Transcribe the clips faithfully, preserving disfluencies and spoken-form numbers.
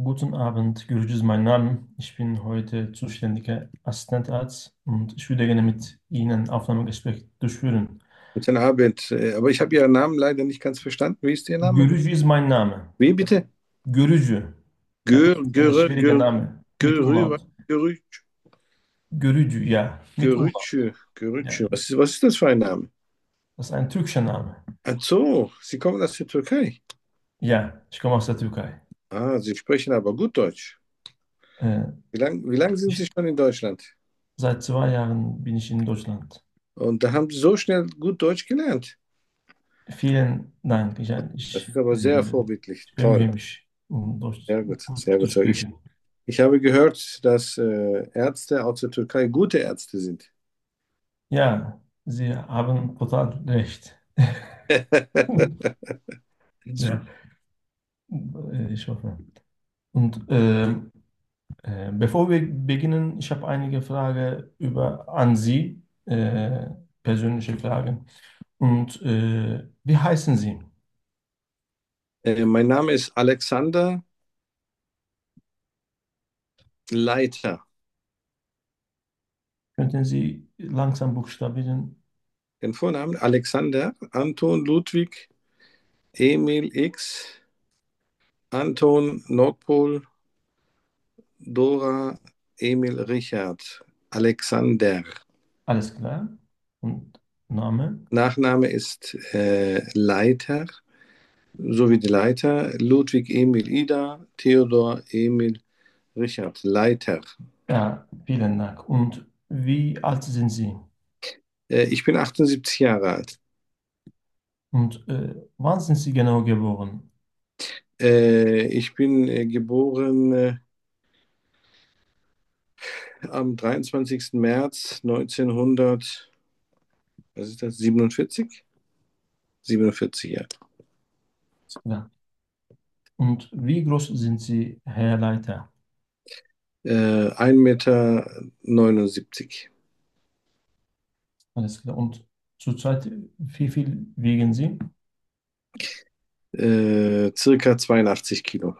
Guten Abend, Gürcü ist mein Name. Ich bin heute zuständiger Assistentarzt und ich würde gerne mit Ihnen Aufnahmegespräch durchführen. Guten Abend. Äh, Aber ich habe Ihren Namen leider nicht ganz verstanden. Wie ist Ihr Name? Gürcü ist mein Name. Wie bitte? Görücü. Ja, Gör, ein Göre, schwieriger Gör, Name. Mit Görü, Umlaut. Görüç, Görücü, ja, mit Umlaut. Görüçü, Ja, Görüçü. Was ist, was ist das für ein Name? das ist ein türkischer Name. Ach so, Sie kommen aus der Türkei. Ja, ich komme aus der Türkei. Ah, Sie sprechen aber gut Deutsch. Äh, Wie lang, wie lange sind Sie ich, schon in Deutschland? Seit zwei Jahren bin ich in Deutschland. Und da haben Sie so schnell gut Deutsch gelernt. Vielen Dank. Ich, Das ich, ist aber sehr äh, vorbildlich. ich Toll. bemühe mich, um Deutsch Sehr gut, sehr zu gut. So, Ich, sprechen. ich habe gehört, dass äh, Ärzte aus der Türkei gute Ärzte sind. Ja, Sie haben total recht. Ja, äh, ich hoffe. Und ähm, äh, bevor wir beginnen, ich habe einige Fragen über an Sie, äh, persönliche Fragen. Und äh, wie heißen Sie? Äh, mein Name ist Alexander Leiter. Könnten Sie langsam buchstabieren? Den Vornamen Alexander, Anton, Ludwig, Emil X, Anton, Nordpol, Dora, Emil, Richard. Alexander. Alles klar. Und Name? Nachname ist äh, Leiter, so wie die Leiter. Ludwig, Emil, Ida, Theodor, Emil, Richard. Leiter. Ja, vielen Dank. Und wie alt sind Sie? Äh, ich bin achtundsiebzig Jahre alt. Und äh, wann sind Sie genau geboren? Äh, ich bin äh, geboren äh, am dreiundzwanzigsten März neunzehnhundert, was ist das, siebenundvierzig? siebenundvierzig Jahre. Ja. Und wie groß sind Sie, Herr Leiter? Äh, ein Meter neunundsiebzig. Alles klar. Und zurzeit, wie viel wiegen Sie? Äh, circa zweiundachtzig Kilo.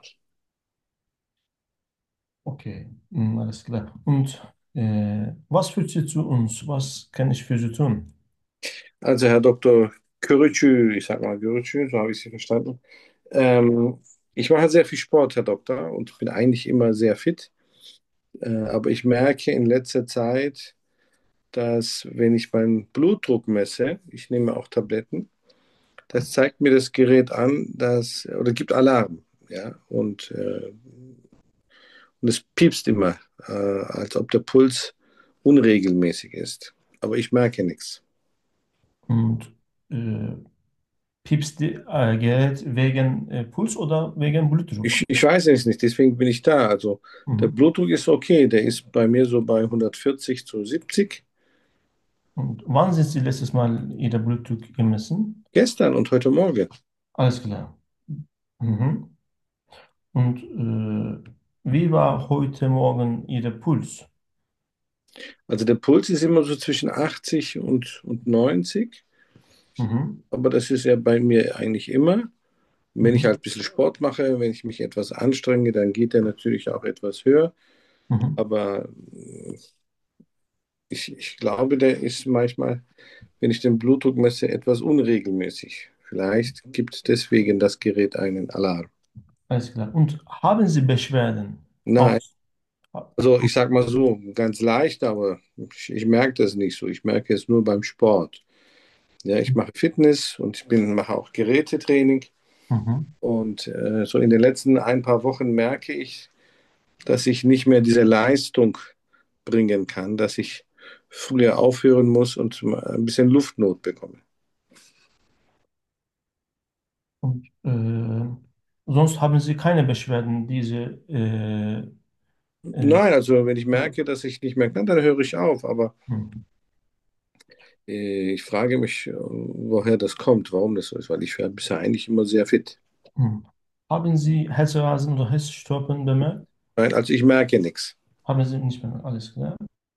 Okay, mm, alles klar. Und äh, was führt Sie zu uns? Was kann ich für Sie tun? Also Herr Doktor Körücü, ich sag mal Körücü, so habe ich Sie verstanden. Ähm, ich mache sehr viel Sport, Herr Doktor, und bin eigentlich immer sehr fit. Äh, aber ich merke in letzter Zeit, dass wenn ich meinen Blutdruck messe, ich nehme auch Tabletten, das zeigt mir das Gerät an, dass, oder gibt Alarm. Ja, und, äh, und es piepst immer, äh, als ob der Puls unregelmäßig ist. Aber ich merke nichts. Und äh, piepst die äh, Gerät wegen äh, Puls oder wegen Blutdruck? Ich, ich weiß es nicht, deswegen bin ich da. Also der Mhm. Blutdruck ist okay, der ist bei mir so bei hundertvierzig zu siebzig. Und wann sind Sie letztes Mal Ihr Blutdruck gemessen? Gestern und heute Morgen. Alles klar. Mhm. Und äh, wie war heute Morgen Ihr Puls? Also der Puls ist immer so zwischen achtzig und, und neunzig, Mhm. aber das ist ja bei mir eigentlich immer. Wenn ich Mhm. halt ein bisschen Sport mache, wenn ich mich etwas anstrenge, dann geht der natürlich auch etwas höher. Mhm. Aber äh, ich, ich glaube, der ist manchmal, wenn ich den Blutdruck messe, etwas unregelmäßig. Vielleicht gibt deswegen das Gerät einen Alarm. Alles klar. Und haben Sie Beschwerden Nein, aus? also ich sag mal so, ganz leicht, aber ich, ich merke das nicht so. Ich merke es nur beim Sport. Ja, ich mache Fitness und ich bin, mache auch Gerätetraining. Mhm. Und äh, so in den letzten ein paar Wochen merke ich, dass ich nicht mehr diese Leistung bringen kann, dass ich früher aufhören muss und mal ein bisschen Luftnot bekomme. Und äh, sonst haben Sie keine Beschwerden, diese äh, äh, Nein, also wenn ich merke, dass ich nicht mehr kann, dann höre ich auf. Aber hm, äh, ich frage mich, äh, woher das kommt, warum das so ist, weil ich war bisher eigentlich immer sehr fit. hm. Haben Sie Herzrasen oder Herzstolpern bemerkt? Nein, also ich merke nichts. Haben Sie nicht bemerkt? Alles klar.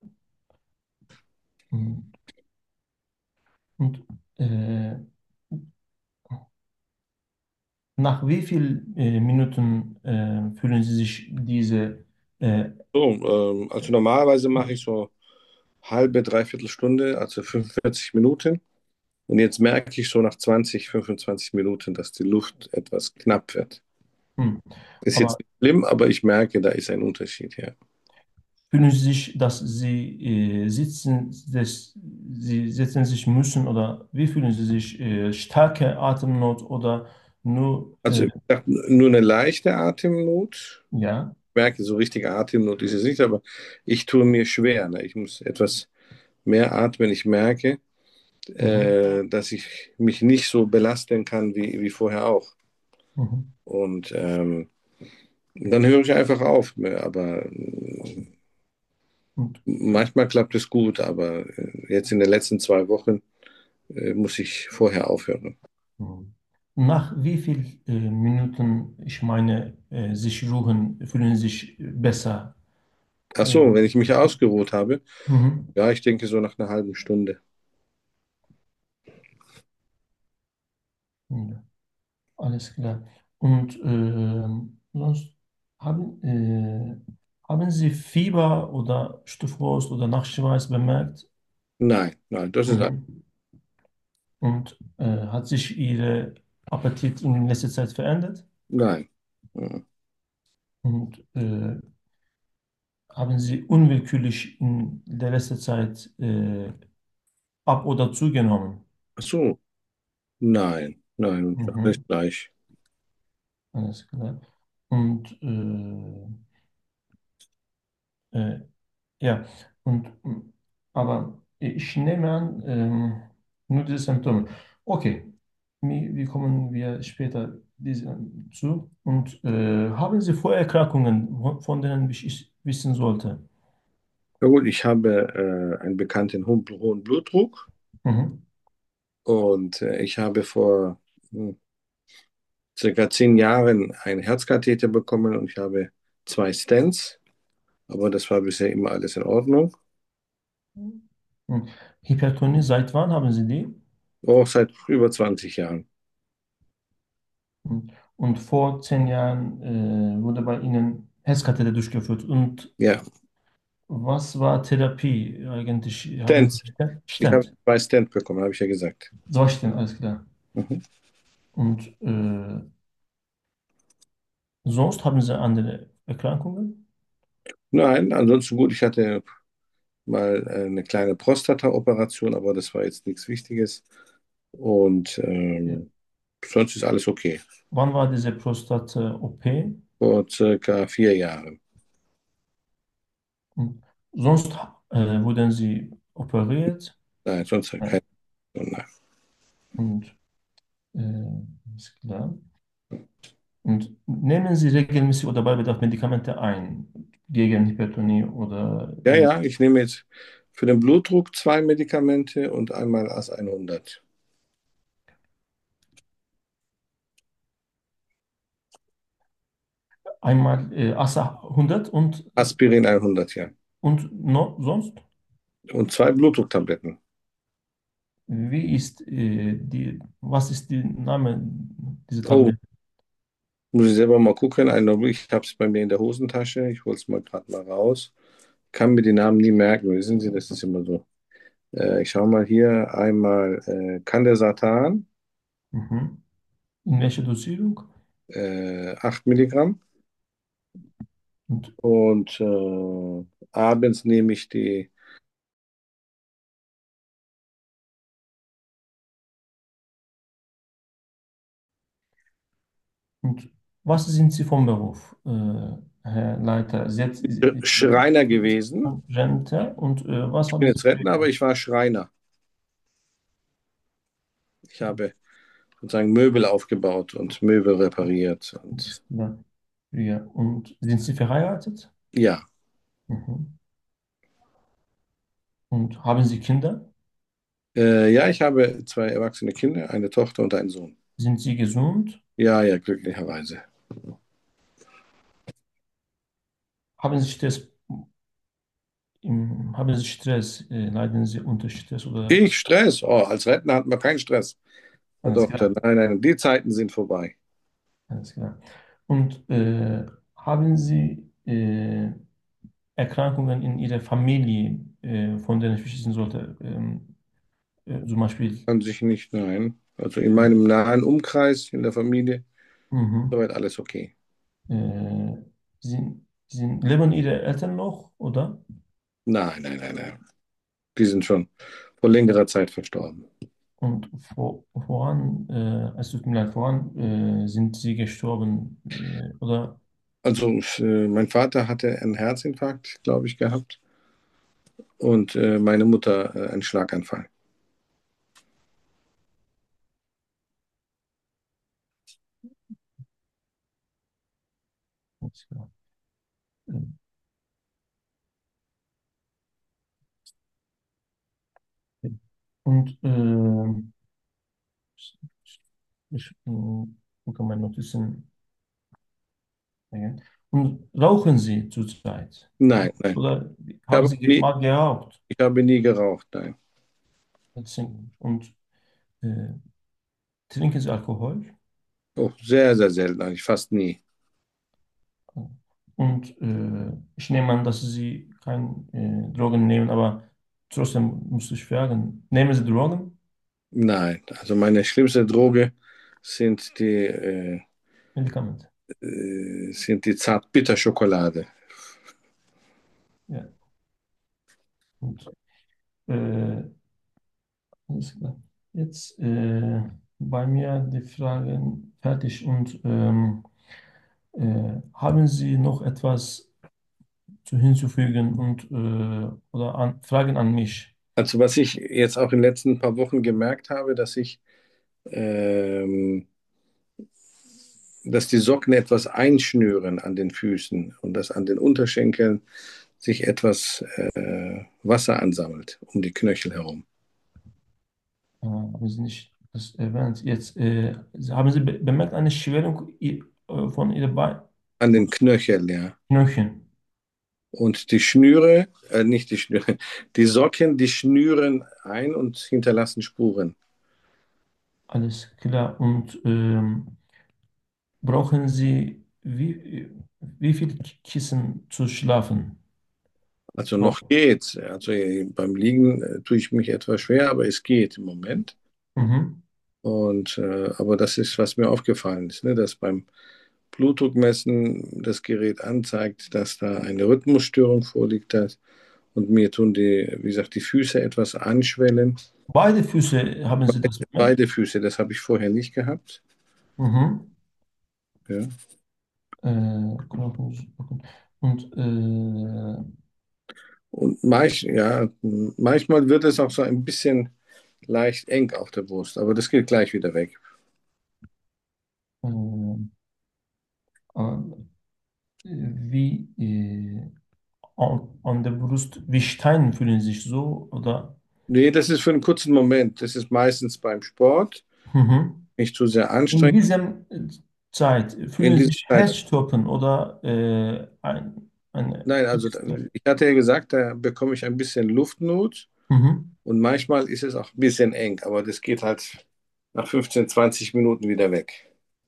Hm. Und äh, Nach wie vielen äh, Minuten äh, fühlen Sie sich diese äh, So, ähm, also normalerweise mache ich so halbe, dreiviertel Stunde, also fünfundvierzig Minuten. Und jetzt merke ich so nach zwanzig, fünfundzwanzig Minuten, dass die Luft etwas knapp wird. hm. Ist Aber jetzt nicht schlimm, aber ich merke, da ist ein Unterschied, ja. fühlen Sie sich, dass Sie äh, sitzen, dass Sie setzen sich müssen oder wie fühlen Sie sich? Äh, starke Atemnot oder nur, Also äh, ich sag, nur eine leichte Atemnot. ja? Ich merke, so richtige Atemnot ist es nicht, aber ich tue mir schwer. Ne? Ich muss etwas mehr atmen. Ich merke, Mhm. äh, dass ich mich nicht so belasten kann wie, wie vorher auch. Mhm. Und ähm, dann höre ich einfach auf. Ne? Aber äh, Und, manchmal klappt es gut, aber äh, jetzt in den letzten zwei Wochen äh, muss ich vorher aufhören. mhm. Nach wie viel äh, Minuten, ich meine, äh, sich ruhen, fühlen Sie sich besser? Ach Äh, so, wenn ich mich ausgeruht habe, mhm. ja, ich denke so nach einer halben Stunde. Ja, alles klar. Und ähm, sonst haben, äh, haben Sie Fieber oder Stoffwurst oder Nachtschweiß bemerkt? Nein, nein, das ist Mhm. Und äh, hat sich Ihr Appetit in letzter Zeit verändert? nein. Mhm. Und äh, haben Sie unwillkürlich in der letzten Zeit äh, ab- oder zugenommen? Ach so, nein, nein, alles Mhm. gleich. Alles klar. Und äh, äh, ja, und mm, aber ich nehme an, ähm, nur diese Symptome. Okay, wie, wie kommen wir später diese, zu? Und äh, haben Sie Vorerkrankungen, wo- von denen ich wissen sollte? Na gut, ich habe äh, einen bekannten hohen, hohen Blutdruck Mhm. und äh, ich habe vor hm, circa zehn Jahren einen Herzkatheter bekommen und ich habe zwei Stents, aber das war bisher immer alles in Ordnung. Mhm. Hypertonie, seit wann haben Sie die? Auch seit über zwanzig Jahren. Mhm. Und vor zehn Jahren äh, wurde bei Ihnen Herzkatheter durchgeführt. Und Ja, was war Therapie eigentlich? Haben Sie Stents. Stent? Ich habe Stent. zwei Stents bekommen, habe ich ja gesagt. So Stent, alles klar. Mhm. Und äh, sonst haben Sie andere Erkrankungen? Nein, ansonsten gut, ich hatte mal äh, eine kleine Prostata-Operation, aber das war jetzt nichts Wichtiges. Und Ja. ähm, sonst ist alles okay. Wann war diese Prostat-O P? Vor circa vier Jahren. Und sonst äh, wurden Sie operiert? Nein, sonst Ja. kein. Nein. Und äh, ist klar. Und nehmen Sie regelmäßig oder bei Bedarf Medikamente ein gegen Hypertonie oder Ja, äh, ja, ich nehme jetzt für den Blutdruck zwei Medikamente und einmal As hundert. einmal äh, Asa hundert und, Aspirin hundert, ja. und no, sonst? Und zwei Blutdrucktabletten. Wie ist äh, die, was ist der Name dieser Oh, Tablette? muss ich selber mal gucken. Einen Augenblick, ich habe es bei mir in der Hosentasche. Ich hole es mal gerade mal raus. Kann mir die Namen nie merken. Wissen Sie, das ist immer so. Äh, ich schaue mal hier einmal äh, Candesartan, Mhm. In welcher Dosierung? äh, acht Milligramm. Und, Und äh, abends nehme ich die. und was sind Sie vom Beruf, äh, Herr Leiter? Sie, hat- Sie Sch- Schreiner gewesen. Rente und äh, was Ich bin haben Sie jetzt früher Rentner, aber gemacht? ich war Schreiner. Ich habe sozusagen Möbel aufgebaut und Möbel repariert. Und Ja. Ja. Und sind Sie verheiratet? ja, Mhm. Und haben Sie Kinder? äh, ja, ich habe zwei erwachsene Kinder, eine Tochter und einen Sohn. Sind Sie gesund? Ja, ja, glücklicherweise. Haben Sie Stress? Im, haben Sie Stress? Äh, leiden Sie unter Stress oder Ich Stress? Oh, als Rentner hat man keinen Stress, Herr alles Doktor. klar? Nein, nein, die Zeiten sind vorbei. Alles klar. Und äh, haben Sie äh, Erkrankungen in Ihrer Familie, äh, von denen ich wissen sollte? Ähm, äh, zum Beispiel, An sich nicht, nein. Also in meinem nahen Umkreis, in der Familie, mhm. soweit alles okay. Äh, sind, sind, leben Ihre Eltern noch, oder? Nein, nein, nein, nein. Die sind schon vor längerer Zeit verstorben. Und vor, voran, äh, es tut mir leid, voran äh, sind Sie gestorben, äh, oder? Also äh, mein Vater hatte einen Herzinfarkt, glaube ich, gehabt und äh, meine Mutter äh, einen Schlaganfall. Alles klar. Äh, Und äh, ich äh, gucke meine Notizen. Ja. Und rauchen Sie zurzeit? Nein, nein. Oder Ich haben habe Sie ge- nie, mal geraucht? ich habe nie geraucht, nein. Und äh, trinken Sie Alkohol? Oh, sehr, sehr selten, eigentlich fast nie. Und äh, ich nehme an, dass Sie keine äh, Drogen nehmen, aber trotzdem muss ich fragen, nehmen Sie Drogen? Nein, also meine schlimmste Droge sind die, äh, Medikamente? äh, sind die Zartbitterschokolade. Ja. Und, äh, alles klar. Jetzt äh, bei mir die Fragen fertig und ähm, äh, haben Sie noch etwas zu hinzufügen und äh, oder an, Fragen an mich? Also was ich jetzt auch in den letzten paar Wochen gemerkt habe, dass ich, ähm, dass die Socken etwas einschnüren an den Füßen und dass an den Unterschenkeln sich etwas äh, Wasser ansammelt um die Knöchel herum. Äh, haben Sie nicht das erwähnt? Jetzt äh, haben Sie be bemerkt eine Schwellung i- äh, von Ihren Beinen? An den Knöcheln, ja. Knöcheln? Und die Schnüre, äh, nicht die Schnüre, die Socken, die schnüren ein und hinterlassen Spuren. Alles klar. Und ähm, brauchen Sie wie, wie viel Kissen zu schlafen? Also Pro- noch geht's. Also äh, beim Liegen äh, tue ich mich etwas schwer, aber es geht im Moment. Mhm. Und äh, aber das ist, was mir aufgefallen ist, ne, dass beim Blutdruckmessen das Gerät anzeigt, dass da eine Rhythmusstörung vorliegt. Das, und mir tun die, wie gesagt, die Füße etwas anschwellen. Beide Füße haben Sie das bemerkt? Beide Füße, das habe ich vorher nicht gehabt. Mhm. Ja. Äh, Knochen- und äh, Und manch, ja, manchmal wird es auch so ein bisschen leicht eng auf der Brust, aber das geht gleich wieder weg. äh, äh, wie äh, an, an der Brust, wie Steine fühlen sich so, oder? Nee, das ist für einen kurzen Moment. Das ist meistens beim Sport, Mhm. nicht zu sehr In anstrengend. diesem Zeit In fühlen dieser sich Zeit, Herzstoppen oder äh, ein, eine. nein, also ich hatte ja gesagt, da bekomme ich ein bisschen Luftnot Mhm. und manchmal ist es auch ein bisschen eng, aber das geht halt nach fünfzehn, zwanzig Minuten wieder weg.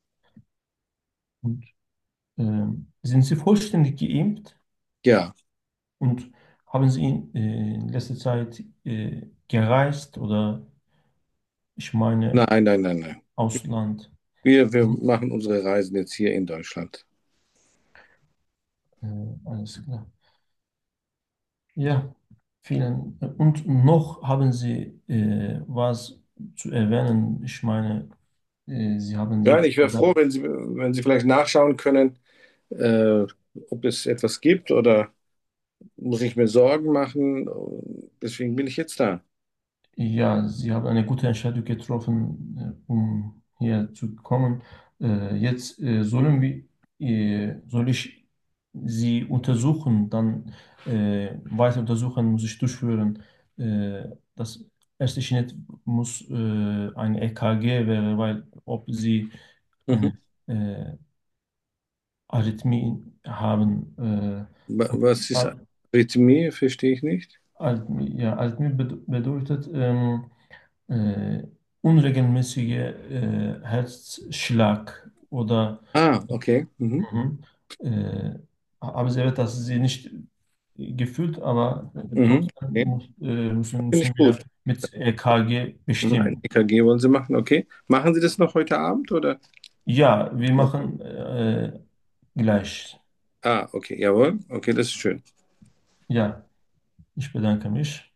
Und, ähm, sind Sie vollständig geimpft Ja, und haben Sie in, äh, in letzter Zeit äh, gereist oder ich meine nein, nein, nein, nein. Ausland? Wir, wir machen unsere Reisen jetzt hier in Deutschland. Äh, alles klar. Ja, vielen. Und noch haben Sie äh, was zu erwähnen. Ich meine, äh, Sie haben Ja, jetzt ich wäre froh, gesagt, wenn Sie, wenn Sie vielleicht nachschauen können, äh, ob es etwas gibt oder muss ich mir Sorgen machen. Deswegen bin ich jetzt da. ja, Sie haben eine gute Entscheidung getroffen, äh, um hier zu kommen. Äh, jetzt äh, sollen wir, äh, soll ich Sie untersuchen, dann äh, weitere Untersuchungen muss ich durchführen. Äh, das erste Schritt muss äh, ein E K G wäre, weil ob Sie Mhm. eine äh, Arrhythmie haben. Äh, Wa- und Was ist Ar- Arrhythmie? Verstehe ich nicht. Arrhythmie, ja, Arrhythmie bed- bedeutet ähm, äh, unregelmäßige äh, Herzschlag oder Ah, okay. Mhm. mhm. Äh, aber sie wird das sie nicht gefühlt, aber Mhm. trotzdem Okay. muss, äh, müssen, Finde müssen ich wir gut. mit E K G Mhm. Ein bestimmen. E K G wollen Sie machen, okay. Machen Sie das noch heute Abend oder? Ja, wir machen äh, gleich. Ah, okay, jawohl. Okay, das ist schön. Ja, ich bedanke mich.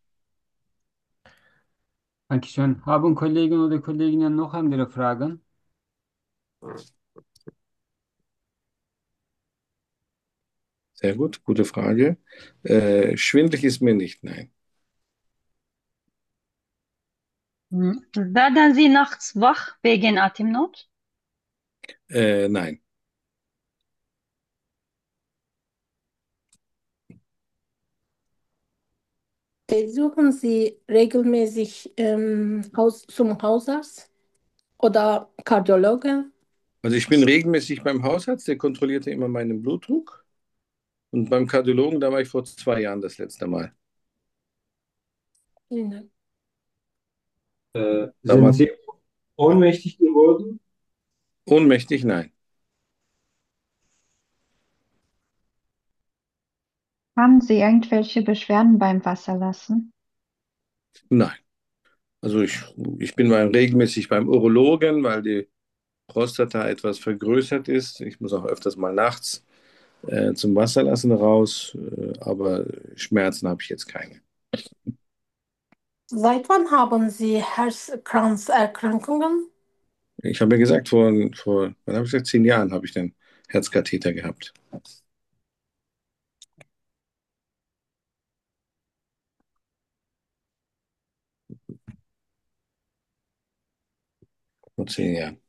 Dankeschön. Haben Kollegen oder Kolleginnen noch andere Fragen? Sehr gut, gute Frage. Äh, schwindelig ist mir nicht, nein. Hm. Werden Sie nachts wach wegen Atemnot? Äh, nein. Besuchen Sie regelmäßig ähm, Haus, zum Hausarzt oder Kardiologen? Also ich bin regelmäßig beim Hausarzt, der kontrollierte immer meinen Blutdruck. Und beim Kardiologen, da war ich vor zwei Jahren das letzte Mal. Nein. Äh, Da sind war Sie ohnmächtig geworden? ohnmächtig, nein. Haben Sie irgendwelche Beschwerden beim Wasserlassen? Nein. Also ich, ich bin mal regelmäßig beim Urologen, weil die Prostata etwas vergrößert ist. Ich muss auch öfters mal nachts äh, zum Wasserlassen raus, äh, aber Schmerzen habe ich jetzt keine. Seit wann haben Sie Herzkranzerkrankungen? Ich habe ja gesagt, vor, vor wann habe ich gesagt, zehn Jahren habe ich den Herzkatheter gehabt. Vor zehn Jahren.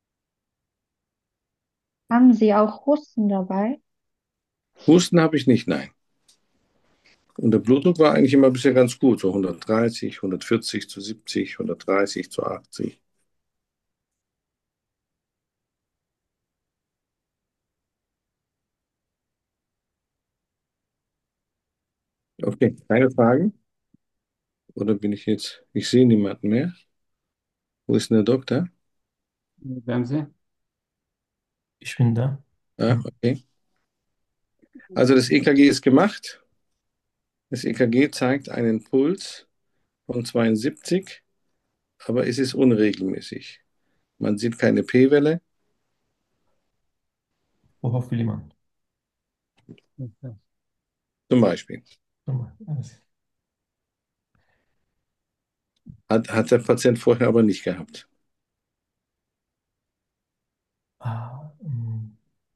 Haben Sie auch Husten dabei? Husten habe ich nicht, nein. Und der Blutdruck war eigentlich immer bisher ganz gut, so hundertdreißig, hundertvierzig zu siebzig, hundertdreißig zu achtzig. Okay, keine Fragen? Oder bin ich jetzt, ich sehe niemanden mehr. Wo ist denn der Doktor? Bleiben Sie. Ich bin da. Ah, Mhm. okay. Also das E K G ist gemacht. Das E K G zeigt einen Puls von zweiundsiebzig, aber es ist unregelmäßig. Man sieht keine P-Welle, Worauf will jemand? zum Beispiel. Nummer eins. Hat, hat der Patient vorher aber nicht gehabt. Ah, mm,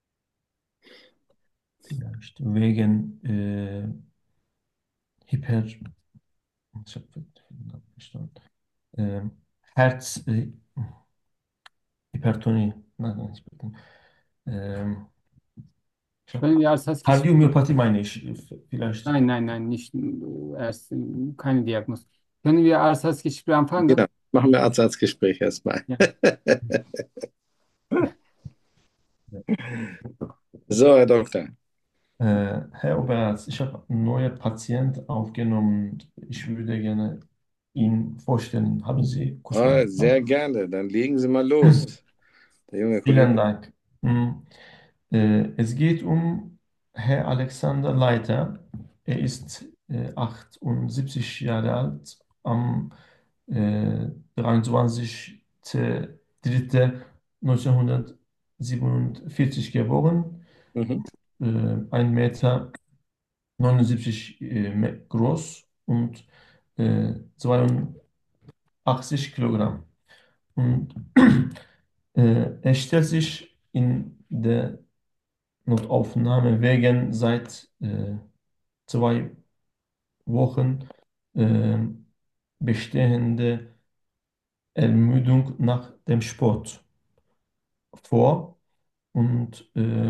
vielleicht wegen äh, Hyper, ich hab verstanden. Ähm, Herz, äh, Hypertonie. Nein, nein, nicht Hypertonie. Ähm, ich hab, Können wir als Hassgespräch? Kardiomyopathie meine ich, äh, vielleicht. Nein, nein, nein, nicht äh, erst äh, keine Diagnose. Können wir als Hassgespräch Genau. anfangen? Machen wir Arztarztgespräch erstmal. Ja. So, Herr Doktor. Äh, Herr Oberarzt, ich habe einen neuen Patient aufgenommen und ich würde gerne ihn vorstellen. Haben Sie kurz Ah, mal? sehr gerne. Dann legen Sie mal los. Der junge Vielen Kollege. Dank. Mm, Äh, es geht um Herr Alexander Leiter. Er ist äh, achtundsiebzig Jahre alt, am äh, dreiundzwanzigsten dritten neunzehnhundertsiebenundvierzig geboren, Mhm. äh, ein Meter neunundsiebzig äh, me- groß und äh, zweiundachtzig Kilogramm. Und äh, er stellt sich in der Notaufnahme wegen seit äh, zwei Wochen äh, bestehende Ermüdung nach dem Sport vor und äh,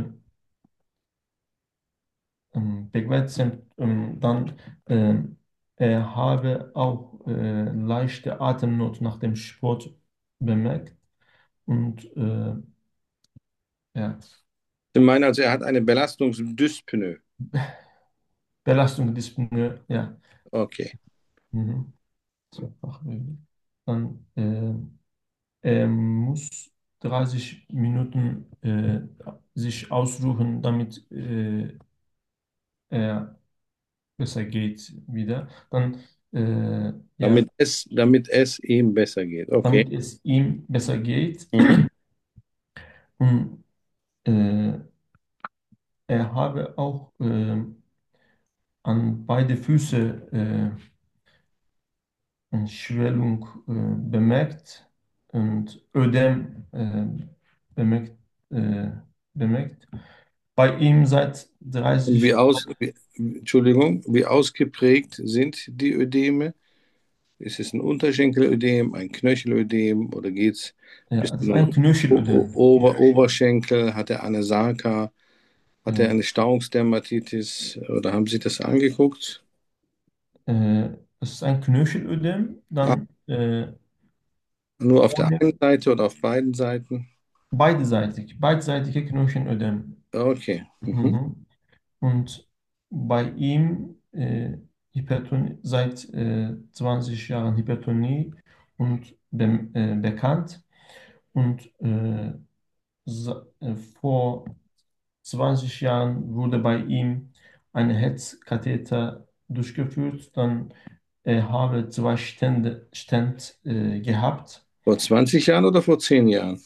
ähm, Begleitsymptom dann äh, er habe auch äh, leichte Atemnot nach dem Sport bemerkt und äh, ja, Sie meinen also, er hat eine Belastungsdyspnoe. Belastungsdyspnoe, ja. Okay. Mhm. Zweifach, äh, dann äh, er muss dreißig Minuten äh, sich ausruhen, damit äh, er besser geht wieder. Dann, äh, ja, Damit es, damit es ihm besser geht. Okay. damit es ihm besser geht. Mhm. Und äh, er habe auch äh, an beide Füße äh, eine Schwellung äh, bemerkt und Ödem äh, bemerkt, äh, bemerkt. Bei ihm seit Und wie dreißig, aus, wie, Entschuldigung, wie ausgeprägt sind die Ödeme? Ist es ein Unterschenkelödem, ein Knöchelödem oder geht es ja, bis das ist zum ein O- O- Knöchelödem. Ober Oberschenkel? Hat er eine Sarka? Hat er Ja. eine Stauungsdermatitis? Oder haben Sie das angeguckt? Äh, es ist ein Knöchelödem, Ah, dann äh, nur auf der vorne einen Seite oder auf beiden Seiten? beidseitig, beidseitige Knöchelödem. Okay. Mhm. Mhm. Und bei ihm äh, Hypertonie, seit äh, zwanzig Jahren Hypertonie und be äh, bekannt. Und äh, sa- äh, vor zwanzig Jahren wurde bei ihm ein Herzkatheter durchgeführt. Dann er habe zwei Stände, Stent äh, gehabt. Vor zwanzig Jahren oder vor zehn Jahren?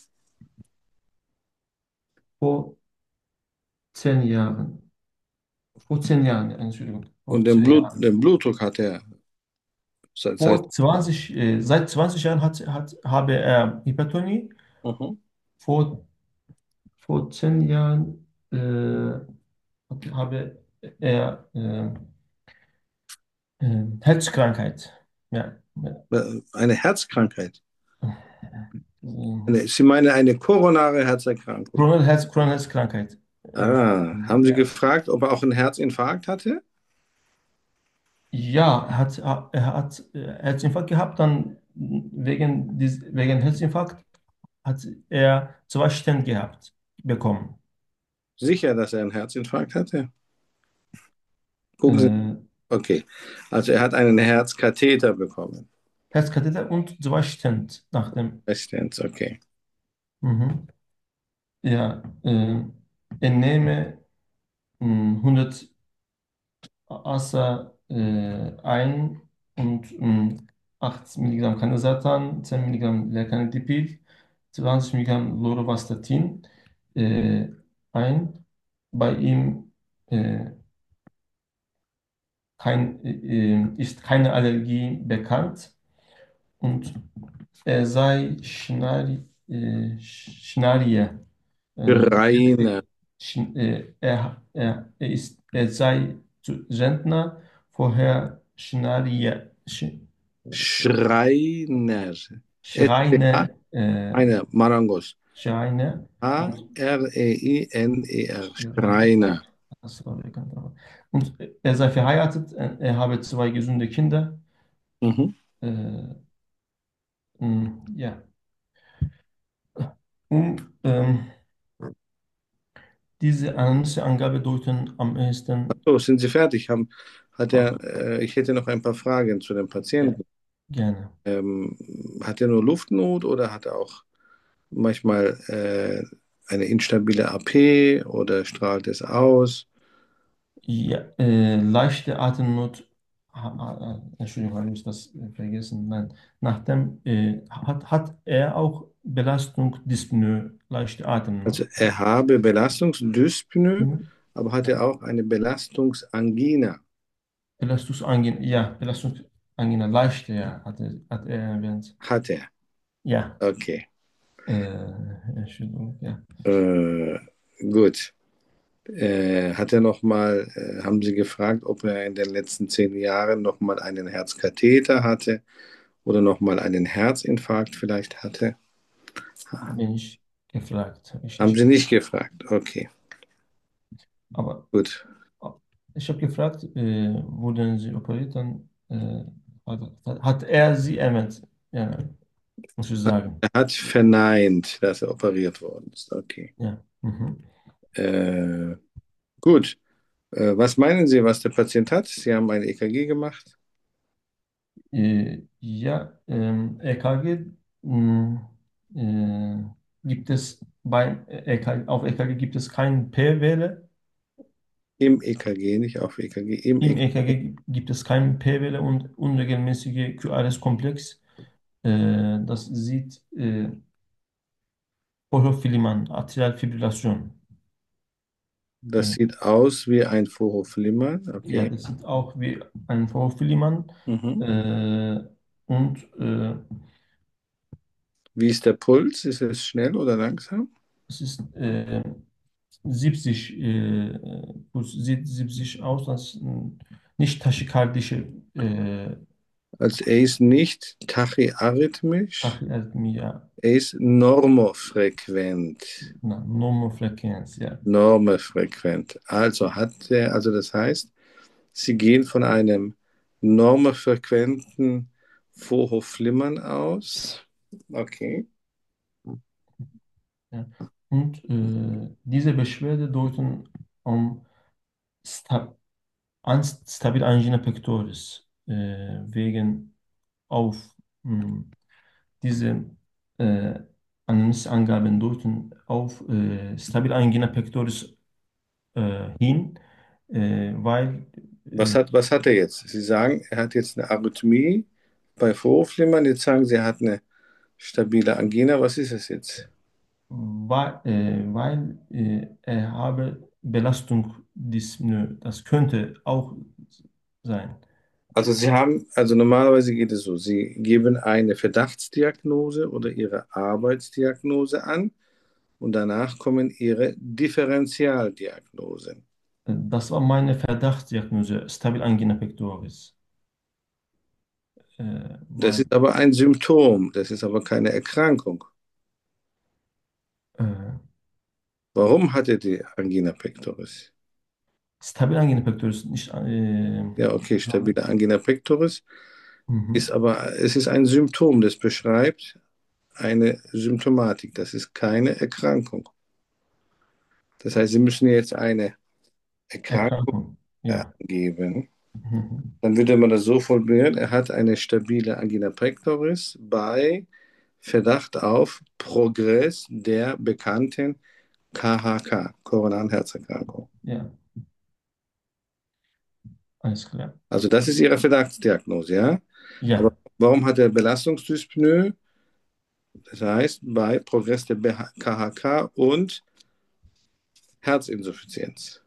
Vor zehn Jahren. Vor zehn Jahren, Entschuldigung. Und Vor den zehn Blut, Jahren. den Blutdruck hat er seit, seit Vor zwanzig, äh, seit zwanzig Jahren hat, hat, habe er Hypertonie. mhm. Vor, vor zehn Jahren äh, hat- habe er äh, äh, Herzkrankheit. Ja. Äh, eine Herzkrankheit. Äh, Eine, Sie meinen eine koronare Herzerkrankung. Coronal Herz, Coronal Herzkrankheit. Äh, Ah, haben Sie ja. gefragt, ob er auch einen Herzinfarkt hatte? Ja, er hat, er hat äh, Herzinfarkt gehabt, dann wegen, dies, wegen Herzinfarkt hat er zwei Stents gehabt, bekommen. Sicher, dass er einen Herzinfarkt hatte? Gucken Sie. Äh, Okay. Also er hat einen Herzkatheter bekommen. Herzkatheter und zwei Stents nach dem. Stents, okay. Mhm. Ja, äh, er nehme mh, hundert Asa äh, ein und mh, acht Milligramm Candesartan, zehn Milligramm Lecanidipid, zwanzig Milligramm Lorovastatin äh, ein. Bei ihm äh, kein, äh, ist keine Allergie bekannt und er sei Schnarri, äh, Schnarrier. Ähm, Schreiner. Sch- äh, er, er, er ist, er sei zu- Rentner, vorher Schnarrier, Sch, Schreiner. S C H, Schreiner, äh, eine Marangos. Schreiner und H-R-E-I-N-E-R. Schreiner. Schreiner. Das war bekannt, aber- Und er sei verheiratet, äh, er habe zwei gesunde Kinder. Mhm. Äh, mh, ja. Und ähm, diese Angabe deuten am ehesten. So, sind Sie fertig? Haben, hat Ah, er, äh, ich hätte noch ein paar Fragen zu dem ja, Patienten. gerne. Ähm, hat er nur Luftnot oder hat er auch manchmal äh, eine instabile A P oder strahlt es aus? Ja, äh, leichte Atemnot, ha, ha, Entschuldigung, habe ich das äh, vergessen. Nein, nachdem äh, hat, hat er auch Belastung, Dyspnoe, leichte Also Atemnot. er habe Belastungsdyspnoe, Mhm. aber hat er auch eine Belastungsangina? Belastungsangina, ja, Belastungsangina, leichte, ja, hat er, hat er erwähnt. Hat er. Ja, Okay. äh, Entschuldigung, ja. Äh, gut. Äh, hat er noch mal, äh, haben Sie gefragt, ob er in den letzten zehn Jahren noch mal einen Herzkatheter hatte oder noch mal einen Herzinfarkt vielleicht hatte? Bin ich gefragt, habe ich Haben nicht. Sie nicht gefragt? Okay, Aber gut. ich habe gefragt, äh, wurden Sie operiert? Dann äh, hat, hat er sie erwähnt. Ja, muss ich sagen. Er hat verneint, dass er operiert worden ist. Okay. Ja. Mhm. Äh, gut. Äh, was meinen Sie, was der Patient hat? Sie haben ein E K G gemacht. Äh, ja, ähm, E K G, mh, äh, gibt es beim E K G, auf E K G gibt es kein P-Welle. Im E K G, nicht auf E K G, im Im E K G. E K G gibt es kein P-Welle und unregelmäßige Q R S-Komplex. Äh, das sieht äh, Horrorfilm an, Atrialfibrillation. Das Äh, sieht aus wie ein Vorhofflimmern. ja, Okay. das sieht auch wie ein Horrorfilm an. Mhm. Äh, und äh, Wie ist der Puls? Ist es schnell oder langsam? es ist äh, siebzig, äh, Puls sieht siebzig aus, das ist ein nicht tachykardische äh, Also er ist nicht tachyarrhythmisch, Tachyarrhythmie, ja, er ist normofrequent. na, Normofrequenz, ja. Normofrequent. Also hat er, also das heißt, Sie gehen von einem normofrequenten Vorhofflimmern aus. Okay. Ja. Und äh, diese Beschwerde deuten am Sta an Stabil Angina pectoris äh, wegen auf mh, diese äh, Anamneseangaben deuten auf äh, Stabil Angina pectoris äh, hin, äh, weil Was äh, hat, was hat er jetzt? Sie sagen, er hat jetzt eine Arrhythmie bei Vorhofflimmern. Jetzt sagen Sie, er hat eine stabile Angina. Was ist es jetzt? weil, äh, weil äh, er habe Belastungsdyspnoe. Das könnte auch sein. Also Sie haben, also normalerweise geht es so, Sie geben eine Verdachtsdiagnose oder Ihre Arbeitsdiagnose an und danach kommen Ihre Differentialdiagnosen. Das war meine Verdachtsdiagnose, Stabil Angina pectoris. Äh, Das weil ist aber ein Symptom, das ist aber keine Erkrankung. äh, Warum hat er die Angina pectoris? Stabil Angina pectoris nicht. Äh, Ja, okay, ja. stabile Angina pectoris Mhm. ist aber, es ist ein Symptom, das beschreibt eine Symptomatik, das ist keine Erkrankung. Das heißt, Sie müssen jetzt eine Erkrankung Erkrankung. Ja. angeben. Mhm. Dann würde man das so formulieren, er hat eine stabile Angina pectoris bei Verdacht auf Progress der bekannten K H K, koronaren Herzerkrankung. Ja, alles klar. Also das ist Ihre Verdachtsdiagnose, ja? Aber Ja, warum hat er Belastungsdyspnoe? Das heißt, bei Progress der K H K und Herzinsuffizienz.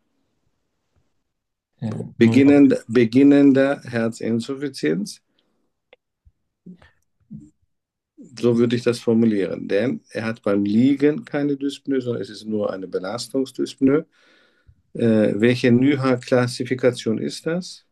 äh, nur Beginnende, beginnender Herzinsuffizienz, so würde ich das formulieren. Denn er hat beim Liegen keine Dyspnoe, sondern es ist nur eine Belastungsdyspnoe. Äh, welche N Y H A-Klassifikation ist das?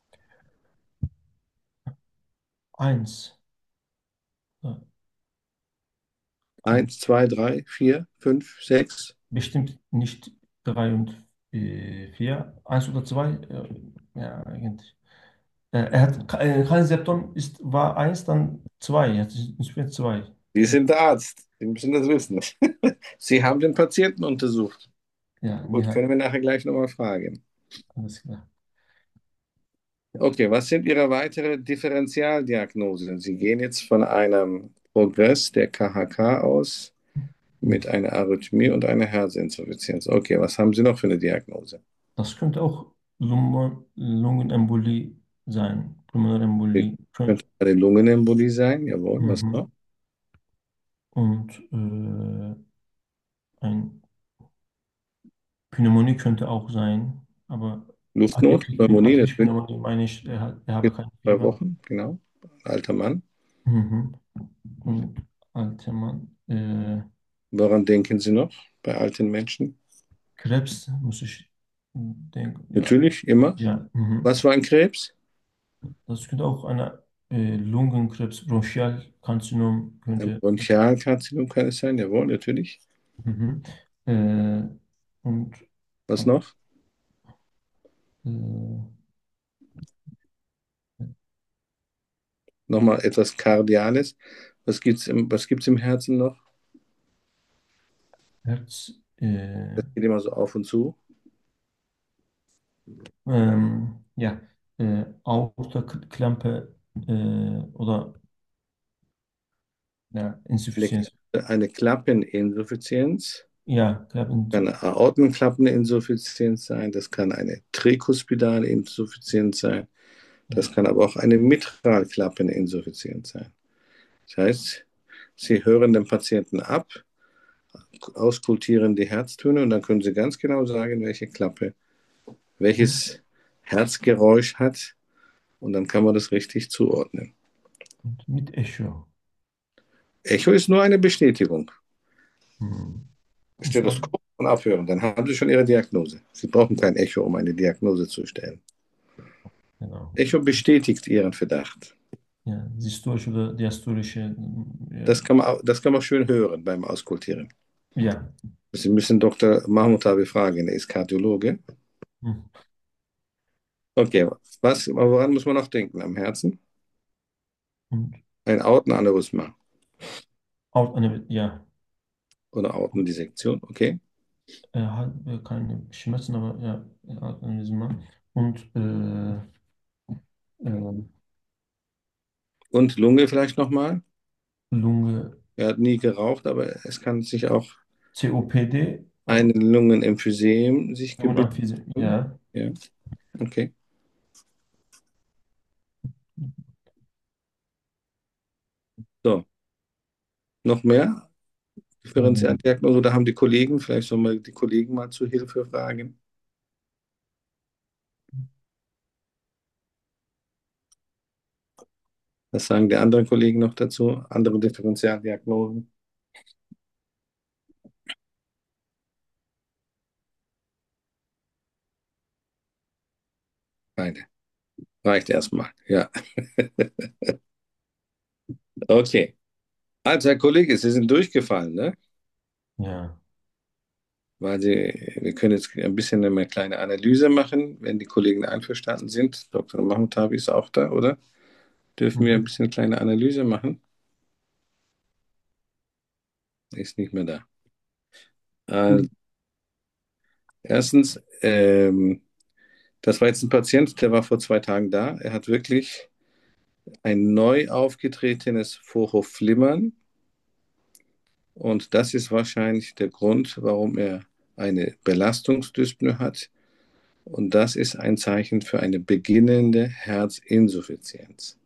eins. Ja, Eins, zwei, drei, vier, fünf, sechs. bestimmt nicht drei und äh, vier. Eins oder zwei. Äh, ja, eigentlich. Äh, er hat ke- äh, kein Septon, ist, war eins, dann zwei. Jetzt ist es wird zwei. Sie sind der Arzt. Sie müssen das wissen. Sie haben den Patienten untersucht. Ja, Gut, ja, können wir nachher gleich nochmal fragen. alles klar. Okay, was sind Ihre weiteren Differentialdiagnosen? Sie gehen jetzt von einem Progress der K H K aus mit einer Arrhythmie und einer Herzinsuffizienz. Okay, was haben Sie noch für eine Diagnose? Das könnte auch Lungen, Lungenembolie sein. Okay, Pulmonaремbolie. Kön- könnte eine Lungenembolie sein, jawohl, was noch? Mhm. Und äh, ein Pneumonie könnte auch sein, aber Luftnot, akute, Pneumonie, akute natürlich, Pneumonie meine ich, er, hat, er habe in kein zwei Fieber. Wochen, genau. Alter Mann. Mhm. Und alter Mann, äh, Woran denken Sie noch bei alten Menschen? Krebs, muss ich denken, ja. Natürlich, immer. Ja, mhm. Was war ein Krebs? Das könnte auch eine äh, Lungenkrebs, Bronchialkarzinom Ein könnte. Bronchialkarzinom kann es sein, jawohl, natürlich. Mhm. Äh, und Was noch? äh, Nochmal etwas Kardiales. Was gibt's im, was gibt's im Herzen noch? Herz, äh, Das geht immer so auf und zu. ähm, ja, äh, Aortaklampe äh, oder ja, Elekt Insuffizienz. eine Klappeninsuffizienz, Ja, Klappen. kann eine Aortenklappeninsuffizienz sein, das kann eine trikuspidale Insuffizienz sein, das kann aber auch eine Mitralklappeninsuffizienz sein. Das heißt, Sie hören den Patienten ab, auskultieren die Herztöne und dann können Sie ganz genau sagen, welche Klappe welches Herzgeräusch hat und dann kann man das richtig zuordnen. Und mit Echo. Echo ist nur eine Bestätigung. Hm. Stethoskop und abhören, dann haben Sie schon Ihre Diagnose. Sie brauchen kein Echo, um eine Diagnose zu stellen. Genau. Echo bestätigt Ihren Verdacht. Ja, systolische oder diastolische. Ja. Das kann man, auch- das kann man schön hören beim Auskultieren. Ja. Sie müssen Doktor Mahmoutabi fragen, er ist Kardiologe. Hm. Okay, was, woran muss man noch denken? Am Herzen? Und Ein Aortenaneurysma auch eine, ja, oder Aortendissektion, okay. er hat äh, keine Schmerzen, aber ja, er hat Aneurysma. Und äh, äh, Und Lunge vielleicht nochmal. Lunge, Er hat nie geraucht, aber es kann sich auch C O P D ein Lungenemphysem sich und gebildet Emphysem. haben. Ja. Ja, okay. So, noch mehr Ähm, Differentialdiagnose oder haben die Kollegen, vielleicht sollen wir die Kollegen mal zu Hilfe fragen? Was sagen die anderen Kollegen noch dazu? Andere Differentialdiagnosen? Keine. Reicht erstmal, ja. Okay. Also, Herr Kollege, Sie sind durchgefallen, ne? ja. Weil Sie, wir können jetzt ein bisschen eine kleine Analyse machen, wenn die Kollegen einverstanden sind. Doktor Mahmoutabi ist auch da, oder? Dürfen wir ein Mhm. bisschen kleine Analyse machen? Ist nicht mehr da. Also, erstens, ähm, das war jetzt ein Patient, der war vor zwei Tagen da. Er hat wirklich ein neu aufgetretenes Vorhofflimmern und das ist wahrscheinlich der Grund, warum er eine Belastungsdyspnoe hat und das ist ein Zeichen für eine beginnende Herzinsuffizienz.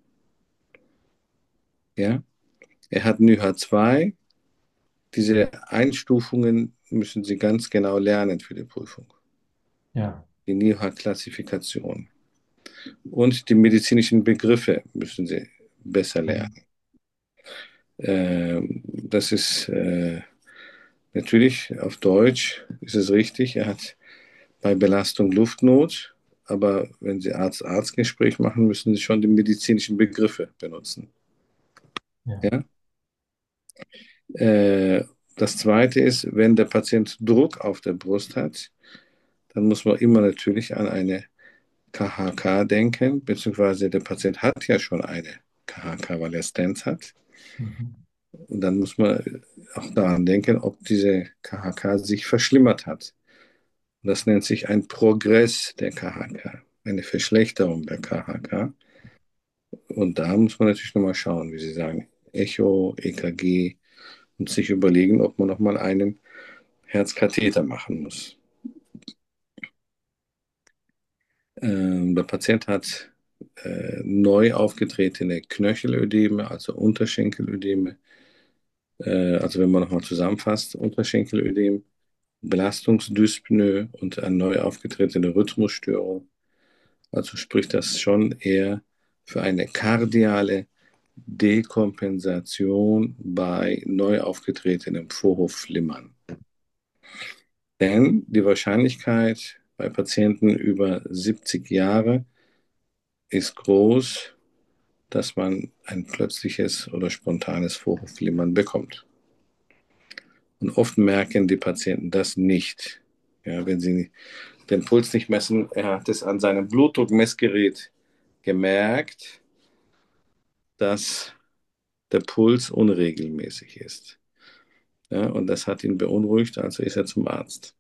Ja? Er hat N Y H zwei. Diese Einstufungen müssen Sie ganz genau lernen für die Prüfung. Ja. Die N Y H-Klassifikation. Und die medizinischen Begriffe müssen Sie besser lernen. Ähm, das ist äh, natürlich auf Deutsch, ist es richtig, er hat bei Belastung Luftnot, aber wenn Sie Arzt-Arzt-Gespräch machen, müssen Sie schon die medizinischen Begriffe benutzen. Ja. Ja? Äh, das Zweite ist, wenn der Patient Druck auf der Brust hat, dann muss man immer natürlich an eine K H K denken, beziehungsweise der Patient hat ja schon eine K H K, weil er Stents hat. Mhm. Und dann muss man auch daran denken, ob diese K H K sich verschlimmert hat. Und das nennt sich ein Progress der K H K, eine Verschlechterung der K H K. Und da muss man natürlich nochmal schauen, wie Sie sagen, Echo, E K G und sich überlegen, ob man nochmal einen Herzkatheter machen muss. Ähm, der Patient hat äh, neu aufgetretene Knöchelödeme, also Unterschenkelödeme. Äh, also wenn man nochmal zusammenfasst, Unterschenkelödem, Belastungsdyspnoe und eine neu aufgetretene Rhythmusstörung. Also spricht das schon eher für eine kardiale Dekompensation bei neu aufgetretenem Vorhofflimmern. Denn die Wahrscheinlichkeit bei Patienten über siebzig Jahre ist groß, dass man ein plötzliches oder spontanes Vorhofflimmern bekommt. Und oft merken die Patienten das nicht. Ja, wenn sie den Puls nicht messen, er hat es an seinem Blutdruckmessgerät gemerkt, dass der Puls unregelmäßig ist. Ja, und das hat ihn beunruhigt, also ist er zum Arzt.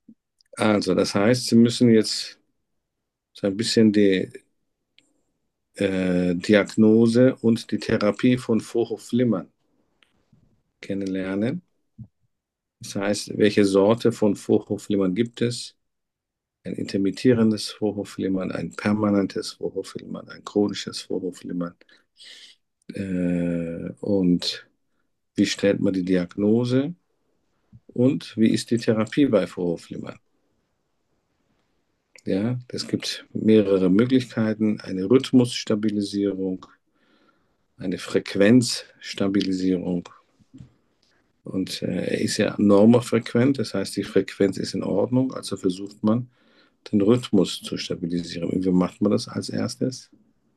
Also, das heißt, Sie müssen jetzt so ein bisschen die äh, Diagnose und die Therapie von Vorhofflimmern kennenlernen. Das heißt, welche Sorte von Vorhofflimmern gibt es? Ein intermittierendes Vorhofflimmern, ein permanentes Vorhofflimmern, ein chronisches Vorhofflimmern. Äh, und wie stellt man die Diagnose? Und wie ist die Therapie bei Vorhofflimmern? Ja, es gibt mehrere Möglichkeiten. Eine Rhythmusstabilisierung, eine Frequenzstabilisierung. Und äh, er ist ja normfrequent, das heißt, die Frequenz ist in Ordnung. Also versucht man, den Rhythmus zu stabilisieren. Und wie macht man das als erstes?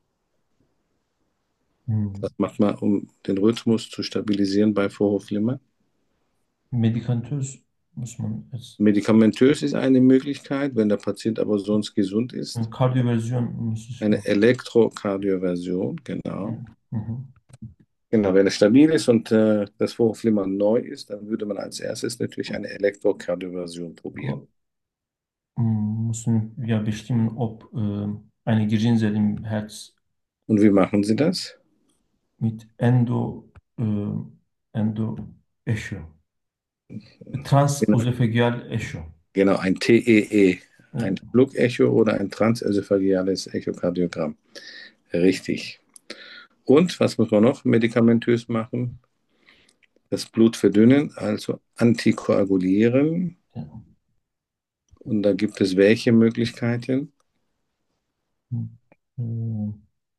Hm. Was macht man, um den Rhythmus zu stabilisieren bei Vorhofflimmern? Medikamentös muss man jetzt. Medikamentös ist eine Möglichkeit, wenn der Patient aber sonst gesund ist. Eine Kardioversion muss ich Eine machen. Elektrokardioversion, genau. Mhm. Genau, wenn es stabil ist und äh, das Vorhofflimmern neu ist, dann würde man als erstes natürlich eine Elektrokardioversion probieren. Hm, Müssen wir bestimmen, ob äh, eine Gehirnzelle im Herz Und wie machen Sie das? mit Endo, äh, Endo-Echo, Transösophageal Echo. Genau, ein T E E, Ja. ein Flugecho oder ein transösophageales Echokardiogramm. Richtig. Und was muss man noch medikamentös machen? Das Blut verdünnen, also antikoagulieren. Ja. Und da gibt es welche Möglichkeiten? Hm. Äh,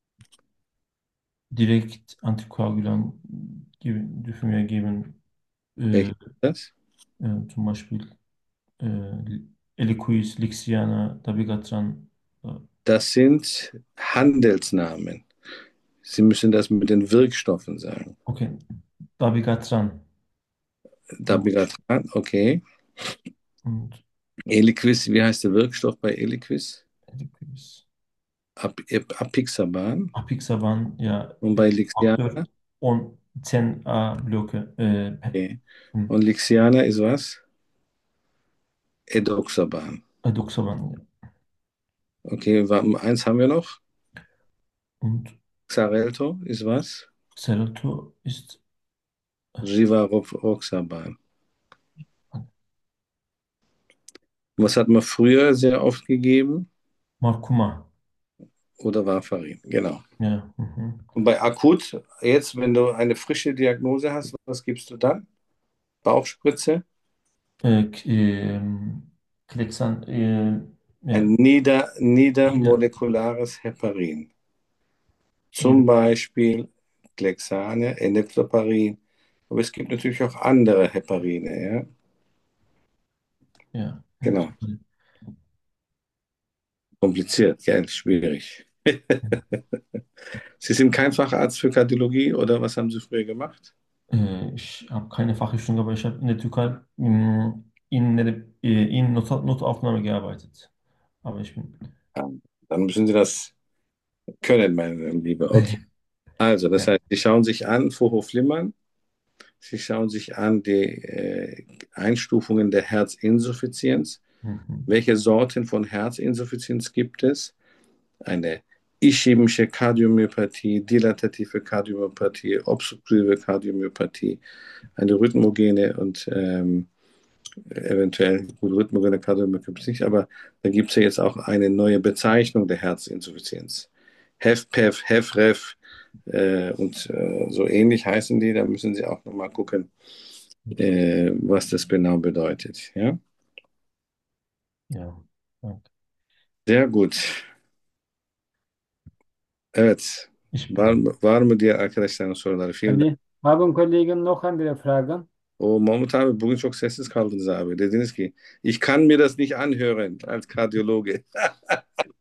Direkt Antikoagulant geben, dürfen wir geben, äh, Welche ist das? äh, zum Beispiel äh, Eliquis, Lixiana, Dabigatran. Äh, Das sind Handelsnamen. Sie müssen das mit den Wirkstoffen sagen. okay, Dabigatran. Dabigatran, okay. Und Eliquis, wie heißt der Wirkstoff bei Eliquis? Eliquis. Ap Apixaban. Apixaban, ja, Und bei Lixiana? Faktor on zehn a Blöcke. Äh, Okay. hm, Und Lixiana ist was? Edoxaban. Edoxaban, ja. Okay, wa- eins haben wir noch. Und Xarelto ist was? Xarelto ist Rivaroxaban. Was hat man früher sehr oft gegeben? Marcuma. Oder Warfarin, genau. Ja, mhm. Und bei akut, jetzt, wenn du eine frische Diagnose hast, was gibst du dann? Bauchspritze? Äh, K- ähm, Klexan, äh, ja, Ein nieder, Nieder- niedermolekulares Heparin. ja, Zum Beispiel Klexane, Enoxaparin. Aber es gibt natürlich auch andere Heparine, ja. ja. Genau. Kompliziert, gell? Schwierig. Sie sind kein Facharzt für Kardiologie oder was haben Sie früher gemacht? Äh, ich habe keine Fachrichtung, aber ich habe in der Türkei mh, in, der- äh, in Not Notaufnahme gearbeitet. Aber ich bin. Ja, dann müssen Sie das können, meine Liebe. Okay. Also, das Ja. heißt, Sie schauen sich an, Vorhofflimmern, Sie schauen sich an die äh, Einstufungen der Herzinsuffizienz. Mhm. Welche Sorten von Herzinsuffizienz gibt es? Eine ischämische Kardiomyopathie, dilatative Kardiomyopathie, obstruktive Kardiomyopathie, eine rhythmogene und ähm, eventuell gut rhythmogene Kardiomyopathie nicht, aber da gibt es ja jetzt auch eine neue Bezeichnung der Herzinsuffizienz. HFpEF, HFrEF äh, und äh, so ähnlich heißen die. Da müssen Sie auch nochmal gucken, äh, was das genau bedeutet. Ja? Ja. Danke. Sehr gut. Evet. Ich Var mı, var mı diğer arkadaşların soruları? Vielen Dank. Ali, haben Kollegen noch andere Fragen? O Mahmut abi bugün çok sessiz kaldınız abi. Dediniz ki, ich kann mir das nicht anhören als Kardiologe.